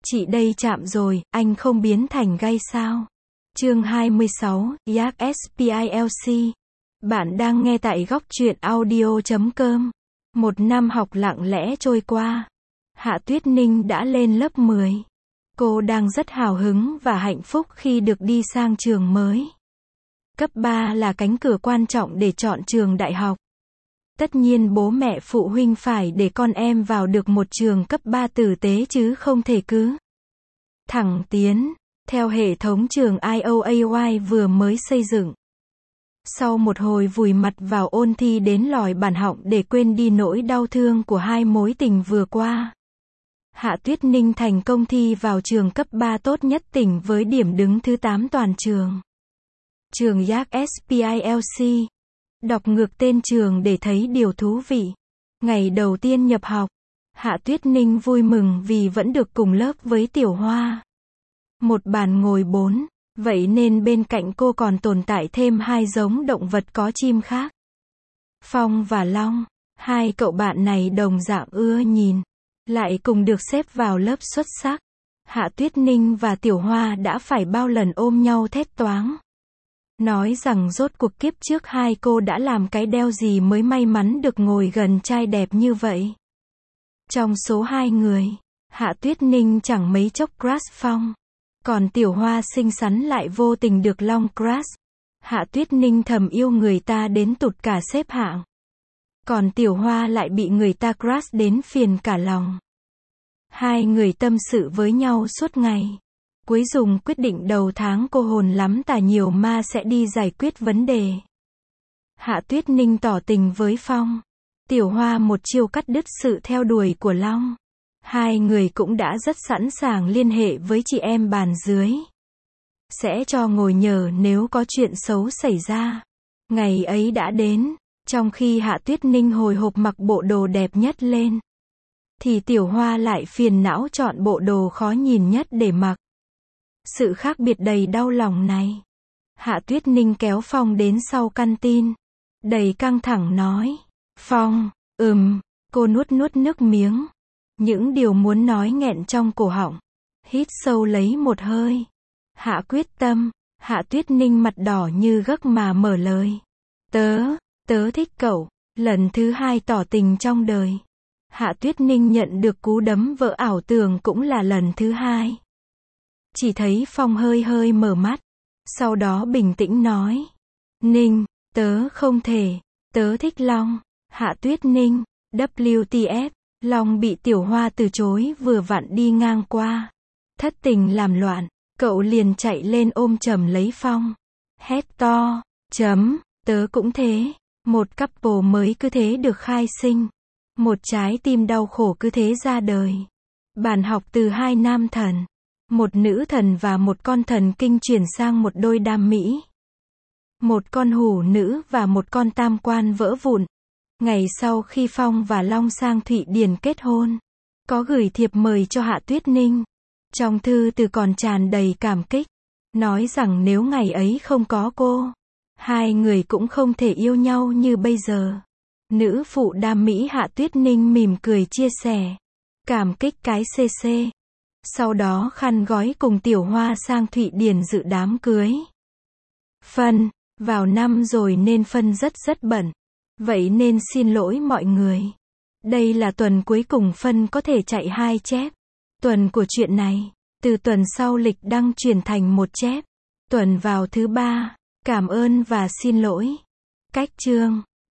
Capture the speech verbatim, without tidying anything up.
Chị đây chạm rồi, anh không biến thành gay sao? Chương hai mươi sáu, Yak Spilc. Bạn đang nghe tại góc truyện audio chấm com. Một năm học lặng lẽ trôi qua. Hạ Tuyết Ninh đã lên lớp mười. Cô đang rất hào hứng và hạnh phúc khi được đi sang trường mới. Cấp ba là cánh cửa quan trọng để chọn trường đại học. Tất nhiên bố mẹ phụ huynh phải để con em vào được một trường cấp ba tử tế chứ không thể cứ thẳng tiến theo hệ thống trường i o a y vừa mới xây dựng. Sau một hồi vùi mặt vào ôn thi đến lòi bản họng để quên đi nỗi đau thương của hai mối tình vừa qua, Hạ Tuyết Ninh thành công thi vào trường cấp ba tốt nhất tỉnh với điểm đứng thứ tám toàn trường. Trường Yak Spilc. Đọc ngược tên trường để thấy điều thú vị. Ngày đầu tiên nhập học, Hạ Tuyết Ninh vui mừng vì vẫn được cùng lớp với Tiểu Hoa. Một bàn ngồi bốn, vậy nên bên cạnh cô còn tồn tại thêm hai giống động vật có chim khác. Phong và Long, hai cậu bạn này đồng dạng ưa nhìn, lại cùng được xếp vào lớp xuất sắc. Hạ Tuyết Ninh và Tiểu Hoa đã phải bao lần ôm nhau thét toáng. Nói rằng rốt cuộc kiếp trước hai cô đã làm cái đeo gì mới may mắn được ngồi gần trai đẹp như vậy. Trong số hai người, Hạ Tuyết Ninh chẳng mấy chốc crush Phong. Còn Tiểu Hoa xinh xắn lại vô tình được Long crush. Hạ Tuyết Ninh thầm yêu người ta đến tụt cả xếp hạng. Còn Tiểu Hoa lại bị người ta crush đến phiền cả lòng. Hai người tâm sự với nhau suốt ngày. Cuối cùng quyết định đầu tháng cô hồn lắm tà nhiều ma sẽ đi giải quyết vấn đề. Hạ Tuyết Ninh tỏ tình với Phong. Tiểu Hoa một chiêu cắt đứt sự theo đuổi của Long. Hai người cũng đã rất sẵn sàng liên hệ với chị em bàn dưới. Sẽ cho ngồi nhờ nếu có chuyện xấu xảy ra. Ngày ấy đã đến, trong khi Hạ Tuyết Ninh hồi hộp mặc bộ đồ đẹp nhất lên, thì Tiểu Hoa lại phiền não chọn bộ đồ khó nhìn nhất để mặc. Sự khác biệt đầy đau lòng này. Hạ Tuyết Ninh kéo Phong đến sau căn tin. Đầy căng thẳng nói. Phong, ừm, cô nuốt nuốt nước miếng. Những điều muốn nói nghẹn trong cổ họng. Hít sâu lấy một hơi. Hạ quyết tâm. Hạ Tuyết Ninh mặt đỏ như gấc mà mở lời. Tớ, tớ thích cậu. Lần thứ hai tỏ tình trong đời. Hạ Tuyết Ninh nhận được cú đấm vỡ ảo tưởng cũng là lần thứ hai. Chỉ thấy Phong hơi hơi mở mắt. Sau đó bình tĩnh nói. Ninh, tớ không thể. Tớ thích Long. Hạ Tuyết Ninh. vê kép tê, Long bị Tiểu Hoa từ chối vừa vặn đi ngang qua. Thất tình làm loạn. Cậu liền chạy lên ôm chầm lấy Phong. Hét to. Chấm. Tớ cũng thế. Một couple mới cứ thế được khai sinh. Một trái tim đau khổ cứ thế ra đời. Bản học từ hai nam thần. Một nữ thần và một con thần kinh chuyển sang một đôi đam mỹ. Một con hủ nữ và một con tam quan vỡ vụn. Ngày sau khi Phong và Long sang Thụy Điển kết hôn, có gửi thiệp mời cho Hạ Tuyết Ninh. Trong thư từ còn tràn đầy cảm kích. Nói rằng nếu ngày ấy không có cô, hai người cũng không thể yêu nhau như bây giờ. Nữ phụ đam mỹ Hạ Tuyết Ninh mỉm cười chia sẻ. Cảm kích cái cc. Sau đó khăn gói cùng Tiểu Hoa sang Thụy Điển dự đám cưới. Phân, vào năm rồi nên Phân rất rất bận. Vậy nên xin lỗi mọi người. Đây là tuần cuối cùng Phân có thể chạy hai chép. Tuần của chuyện này, từ tuần sau lịch đăng chuyển thành một chép. Tuần vào thứ ba, cảm ơn và xin lỗi. Cách chương.